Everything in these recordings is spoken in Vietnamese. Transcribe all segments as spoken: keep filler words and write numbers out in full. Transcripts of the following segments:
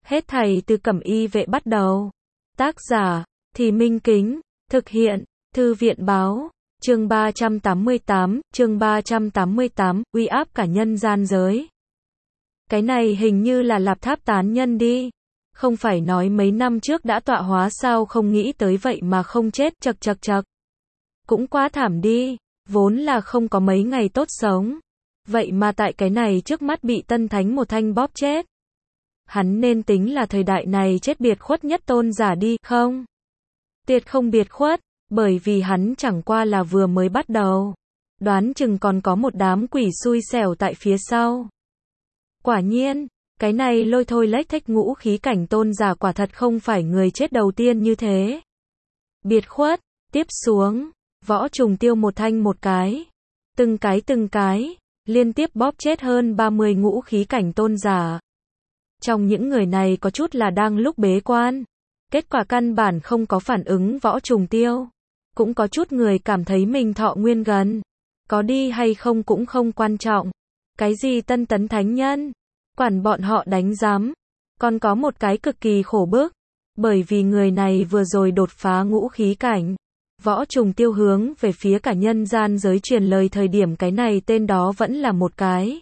Hết thảy từ Cẩm Y Vệ bắt đầu. Tác giả, Thì Minh Kính, thực hiện, Thư viện Báo, chương ba trăm tám mươi tám, chương ba trăm tám mươi tám, uy áp cả nhân gian giới. Cái này hình như là Lạp Tháp tán nhân đi. Không phải nói mấy năm trước đã tọa hóa sao, không nghĩ tới vậy mà không chết, chật chật chật. Cũng quá thảm đi, vốn là không có mấy ngày tốt sống. Vậy mà tại cái này trước mắt bị Tân Thánh một thanh bóp chết. Hắn nên tính là thời đại này chết biệt khuất nhất tôn giả đi, không? Tuyệt không biệt khuất, bởi vì hắn chẳng qua là vừa mới bắt đầu. Đoán chừng còn có một đám quỷ xui xẻo tại phía sau. Quả nhiên, cái này Lôi Thôi Lếch Thách ngũ khí cảnh tôn giả quả thật không phải người chết đầu tiên như thế. Biệt khuất, tiếp xuống, Võ Trùng Tiêu một thanh một cái. Từng cái từng cái, liên tiếp bóp chết hơn ba mươi ngũ khí cảnh tôn giả. Trong những người này có chút là đang lúc bế quan. Kết quả căn bản không có phản ứng Võ Trùng Tiêu. Cũng có chút người cảm thấy mình thọ nguyên gần. Có đi hay không cũng không quan trọng. Cái gì Tân Tấn Thánh Nhân? Quản bọn họ đánh giám. Còn có một cái cực kỳ khổ bức. Bởi vì người này vừa rồi đột phá ngũ khí cảnh. Võ Trùng Tiêu hướng về phía cả nhân gian giới truyền lời thời điểm cái này tên đó vẫn là một cái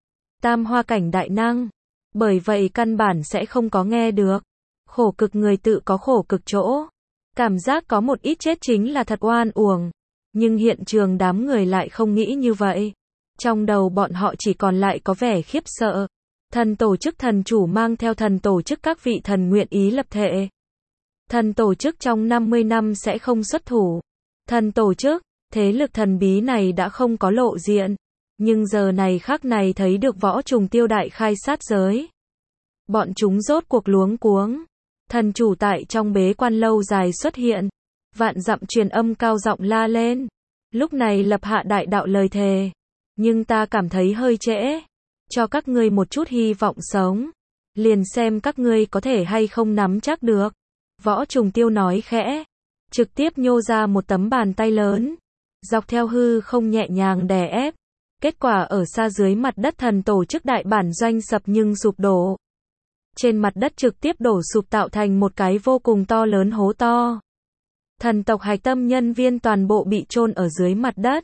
tam hoa cảnh đại năng. Bởi vậy căn bản sẽ không có nghe được. Khổ cực người tự có khổ cực chỗ. Cảm giác có một ít chết chính là thật oan uổng. Nhưng hiện trường đám người lại không nghĩ như vậy. Trong đầu bọn họ chỉ còn lại có vẻ khiếp sợ. Thần tổ chức thần chủ mang theo thần tổ chức các vị thần nguyện ý lập thệ. Thần tổ chức trong năm mươi năm sẽ không xuất thủ. Thần tổ chức, thế lực thần bí này đã không có lộ diện. Nhưng giờ này khắc này thấy được Võ Trùng Tiêu đại khai sát giới. Bọn chúng rốt cuộc luống cuống. Thần chủ tại trong bế quan lâu dài xuất hiện. Vạn dặm truyền âm cao giọng la lên. Lúc này lập hạ đại đạo lời thề. Nhưng ta cảm thấy hơi trễ. Cho các ngươi một chút hy vọng sống. Liền xem các ngươi có thể hay không nắm chắc được. Võ Trùng Tiêu nói khẽ. Trực tiếp nhô ra một tấm bàn tay lớn. Dọc theo hư không nhẹ nhàng đè ép. Kết quả ở xa dưới mặt đất thần tổ chức đại bản doanh sập nhưng sụp đổ. Trên mặt đất trực tiếp đổ sụp tạo thành một cái vô cùng to lớn hố to. Thần tộc hạch tâm nhân viên toàn bộ bị chôn ở dưới mặt đất.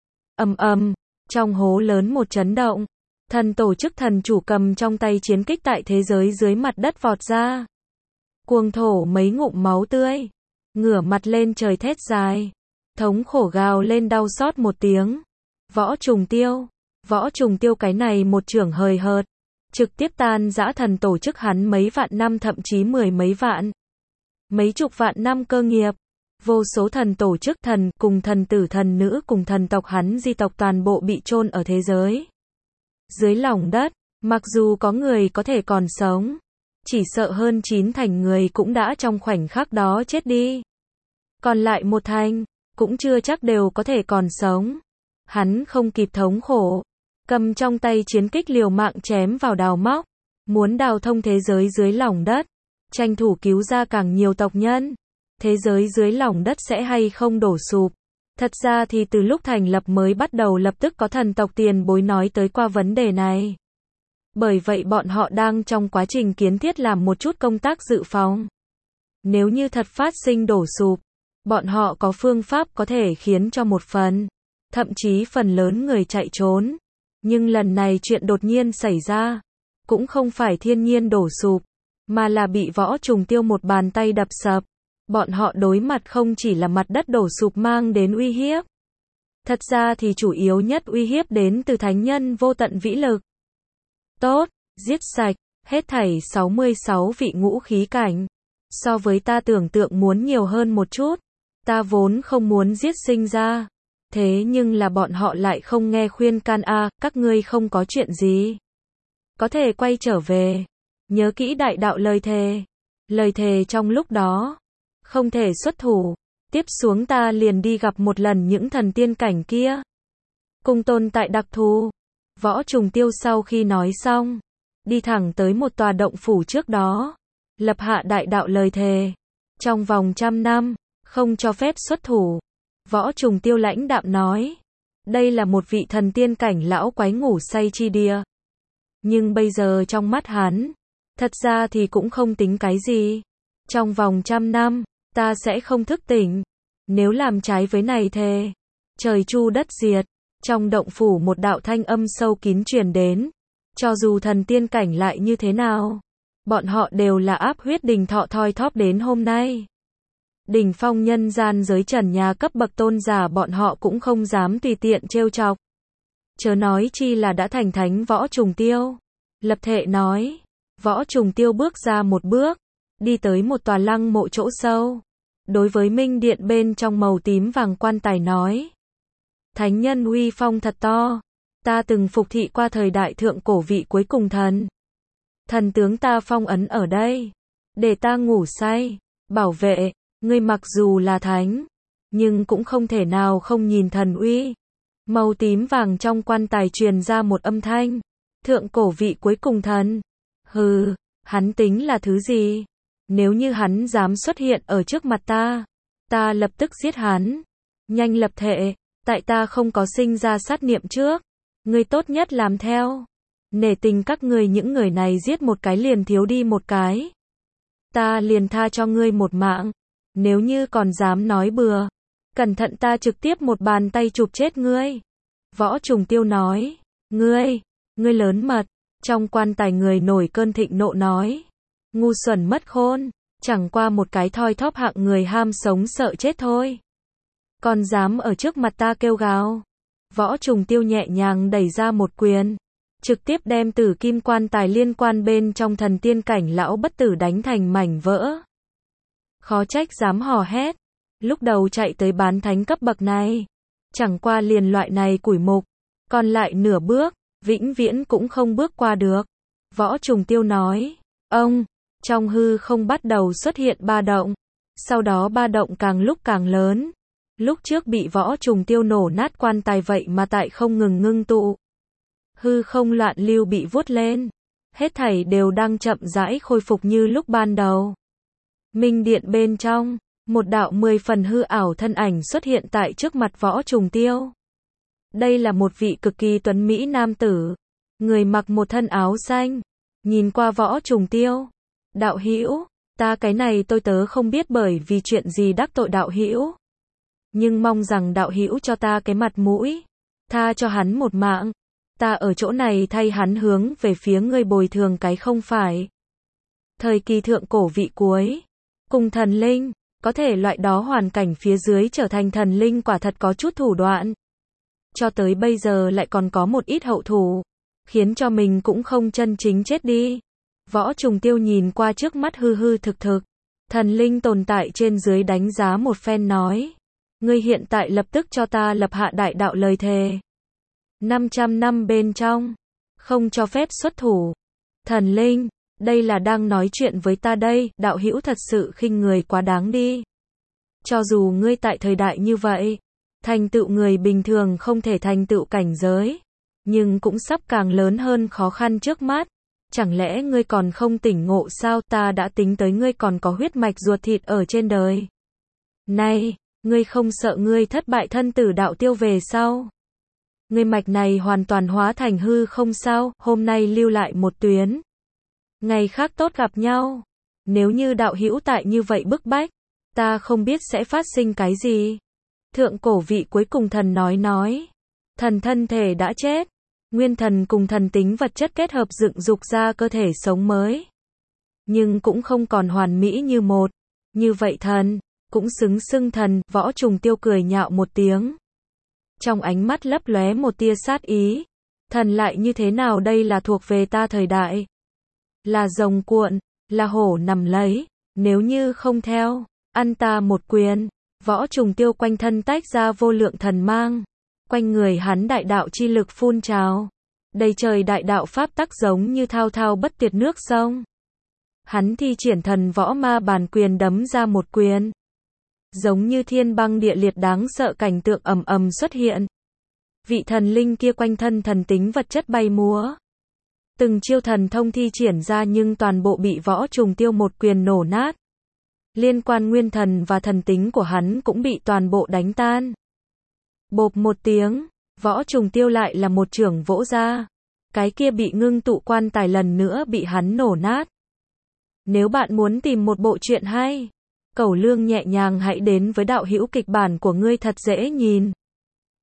Ầm ầm, trong hố lớn một chấn động. Thần tổ chức thần chủ cầm trong tay chiến kích tại thế giới dưới mặt đất vọt ra. Cuồng thổ mấy ngụm máu tươi. Ngửa mặt lên trời thét dài. Thống khổ gào lên đau xót một tiếng. Võ Trùng Tiêu. Võ Trùng Tiêu cái này một trưởng hời hợt. Trực tiếp tan rã thần tổ chức hắn mấy vạn năm thậm chí mười mấy vạn. Mấy chục vạn năm cơ nghiệp. Vô số thần tổ chức thần cùng thần tử thần nữ cùng thần tộc hắn di tộc toàn bộ bị chôn ở thế giới. Dưới lòng đất, mặc dù có người có thể còn sống. Chỉ sợ hơn chín thành người cũng đã trong khoảnh khắc đó chết đi. Còn lại một thành, cũng chưa chắc đều có thể còn sống. Hắn không kịp thống khổ. Cầm trong tay chiến kích liều mạng chém vào đào móc. Muốn đào thông thế giới dưới lòng đất. Tranh thủ cứu ra càng nhiều tộc nhân. Thế giới dưới lòng đất sẽ hay không đổ sụp. Thật ra thì từ lúc thành lập mới bắt đầu lập tức có thần tộc tiền bối nói tới qua vấn đề này. Bởi vậy bọn họ đang trong quá trình kiến thiết làm một chút công tác dự phòng. Nếu như thật phát sinh đổ sụp, bọn họ có phương pháp có thể khiến cho một phần, thậm chí phần lớn người chạy trốn. Nhưng lần này chuyện đột nhiên xảy ra, cũng không phải thiên nhiên đổ sụp, mà là bị Võ Trùng Tiêu một bàn tay đập sập. Bọn họ đối mặt không chỉ là mặt đất đổ sụp mang đến uy hiếp. Thật ra thì chủ yếu nhất uy hiếp đến từ thánh nhân vô tận vĩ lực. Tốt, giết sạch, hết thảy sáu mươi sáu vị ngũ khí cảnh. So với ta tưởng tượng muốn nhiều hơn một chút. Ta vốn không muốn giết sinh ra. Thế nhưng là bọn họ lại không nghe khuyên can a, à, các ngươi không có chuyện gì. Có thể quay trở về. Nhớ kỹ đại đạo lời thề. Lời thề trong lúc đó. Không thể xuất thủ. Tiếp xuống ta liền đi gặp một lần những thần tiên cảnh kia. Cùng tồn tại đặc thù. Võ Trùng Tiêu sau khi nói xong. Đi thẳng tới một tòa động phủ trước đó. Lập hạ đại đạo lời thề. Trong vòng trăm năm. Không cho phép xuất thủ. Võ Trùng Tiêu lãnh đạm nói. Đây là một vị thần tiên cảnh lão quái ngủ say chi địa. Nhưng bây giờ trong mắt hắn. Thật ra thì cũng không tính cái gì. Trong vòng trăm năm, ta sẽ không thức tỉnh. Nếu làm trái với này thề, trời chu đất diệt. Trong động phủ một đạo thanh âm sâu kín truyền đến. Cho dù thần tiên cảnh lại như thế nào, bọn họ đều là áp huyết đình thọ thoi thóp đến hôm nay. Đỉnh phong nhân gian giới trần nhà cấp bậc tôn giả bọn họ cũng không dám tùy tiện trêu chọc. Chớ nói chi là đã thành thánh Võ Trùng Tiêu. Lập thệ nói. Võ Trùng Tiêu bước ra một bước, đi tới một tòa lăng mộ chỗ sâu. Đối với minh điện bên trong màu tím vàng quan tài nói. Thánh nhân uy phong thật to. Ta từng phục thị qua thời đại thượng cổ vị cuối cùng thần. Thần tướng ta phong ấn ở đây. Để ta ngủ say, bảo vệ. Ngươi mặc dù là thánh, nhưng cũng không thể nào không nhìn thần uy. Màu tím vàng trong quan tài truyền ra một âm thanh. Thượng cổ vị cuối cùng thần. Hừ, hắn tính là thứ gì? Nếu như hắn dám xuất hiện ở trước mặt ta, ta lập tức giết hắn. Nhanh lập thệ, tại ta không có sinh ra sát niệm trước. Ngươi tốt nhất làm theo. Nể tình các ngươi những người này giết một cái liền thiếu đi một cái. Ta liền tha cho ngươi một mạng. Nếu như còn dám nói bừa, cẩn thận ta trực tiếp một bàn tay chụp chết ngươi. Võ Trùng Tiêu nói. Ngươi, ngươi lớn mật. Trong quan tài người nổi cơn thịnh nộ nói. Ngu xuẩn mất khôn, chẳng qua một cái thoi thóp hạng người ham sống sợ chết thôi. Còn dám ở trước mặt ta kêu gào. Võ Trùng Tiêu nhẹ nhàng đẩy ra một quyền, trực tiếp đem tử kim quan tài liên quan bên trong thần tiên cảnh lão bất tử đánh thành mảnh vỡ. Khó trách dám hò hét. Lúc đầu chạy tới bán thánh cấp bậc này, chẳng qua liền loại này củi mục, còn lại nửa bước, vĩnh viễn cũng không bước qua được. Võ Trùng Tiêu nói. Ông, trong hư không bắt đầu xuất hiện ba động. Sau đó ba động càng lúc càng lớn. Lúc trước bị Võ Trùng Tiêu nổ nát quan tài vậy mà tại không ngừng ngưng tụ. Hư không loạn lưu bị vuốt lên. Hết thảy đều đang chậm rãi khôi phục như lúc ban đầu. Minh điện bên trong, một đạo mười phần hư ảo thân ảnh xuất hiện tại trước mặt Võ Trùng Tiêu. Đây là một vị cực kỳ tuấn mỹ nam tử, người mặc một thân áo xanh, nhìn qua Võ Trùng Tiêu. Đạo hữu, ta cái này tôi tớ không biết bởi vì chuyện gì đắc tội đạo hữu, nhưng mong rằng đạo hữu cho ta cái mặt mũi, tha cho hắn một mạng. Ta ở chỗ này thay hắn hướng về phía ngươi bồi thường cái không phải. Thời kỳ thượng cổ vị cuối, cùng thần linh, có thể loại đó hoàn cảnh phía dưới trở thành thần linh quả thật có chút thủ đoạn. Cho tới bây giờ lại còn có một ít hậu thủ, khiến cho mình cũng không chân chính chết đi. Võ Trùng Tiêu nhìn qua trước mắt hư hư thực thực, thần linh tồn tại trên dưới đánh giá một phen nói. Ngươi hiện tại lập tức cho ta lập hạ đại đạo lời thề. năm trăm năm bên trong, không cho phép xuất thủ. Thần linh, đây là đang nói chuyện với ta đây, đạo hữu thật sự khinh người quá đáng đi. Cho dù ngươi tại thời đại như vậy, thành tựu người bình thường không thể thành tựu cảnh giới, nhưng cũng sắp càng lớn hơn khó khăn trước mắt. Chẳng lẽ ngươi còn không tỉnh ngộ sao? Ta đã tính tới ngươi còn có huyết mạch ruột thịt ở trên đời. Này, ngươi không sợ ngươi thất bại thân tử đạo tiêu về sau? Ngươi mạch này hoàn toàn hóa thành hư không sao? Hôm nay lưu lại một tuyến, ngày khác tốt gặp nhau. Nếu như đạo hữu tại như vậy bức bách, ta không biết sẽ phát sinh cái gì. Thượng cổ vị cuối cùng thần nói nói. Thần thân thể đã chết. Nguyên thần cùng thần tính vật chất kết hợp dựng dục ra cơ thể sống mới. Nhưng cũng không còn hoàn mỹ như một. Như vậy thần, cũng xứng xưng thần. Võ Trùng Tiêu cười nhạo một tiếng. Trong ánh mắt lấp lóe một tia sát ý. Thần lại như thế nào đây là thuộc về ta thời đại. Là rồng cuộn, là hổ nằm lấy. Nếu như không theo, ăn ta một quyền. Võ Trùng Tiêu quanh thân tách ra vô lượng thần mang. Quanh người hắn đại đạo chi lực phun trào. Đầy trời đại đạo pháp tắc giống như thao thao bất tuyệt nước sông. Hắn thi triển thần võ ma bàn quyền đấm ra một quyền. Giống như thiên băng địa liệt đáng sợ cảnh tượng ầm ầm xuất hiện. Vị thần linh kia quanh thân thần tính vật chất bay múa. Từng chiêu thần thông thi triển ra nhưng toàn bộ bị Võ Trùng Tiêu một quyền nổ nát. Liên quan nguyên thần và thần tính của hắn cũng bị toàn bộ đánh tan. Bộp một tiếng, Võ Trùng Tiêu lại là một chưởng vỗ ra. Cái kia bị ngưng tụ quan tài lần nữa bị hắn nổ nát. Nếu bạn muốn tìm một bộ truyện hay, cẩu lương nhẹ nhàng hãy đến với đạo hữu kịch bản của ngươi thật dễ nhìn.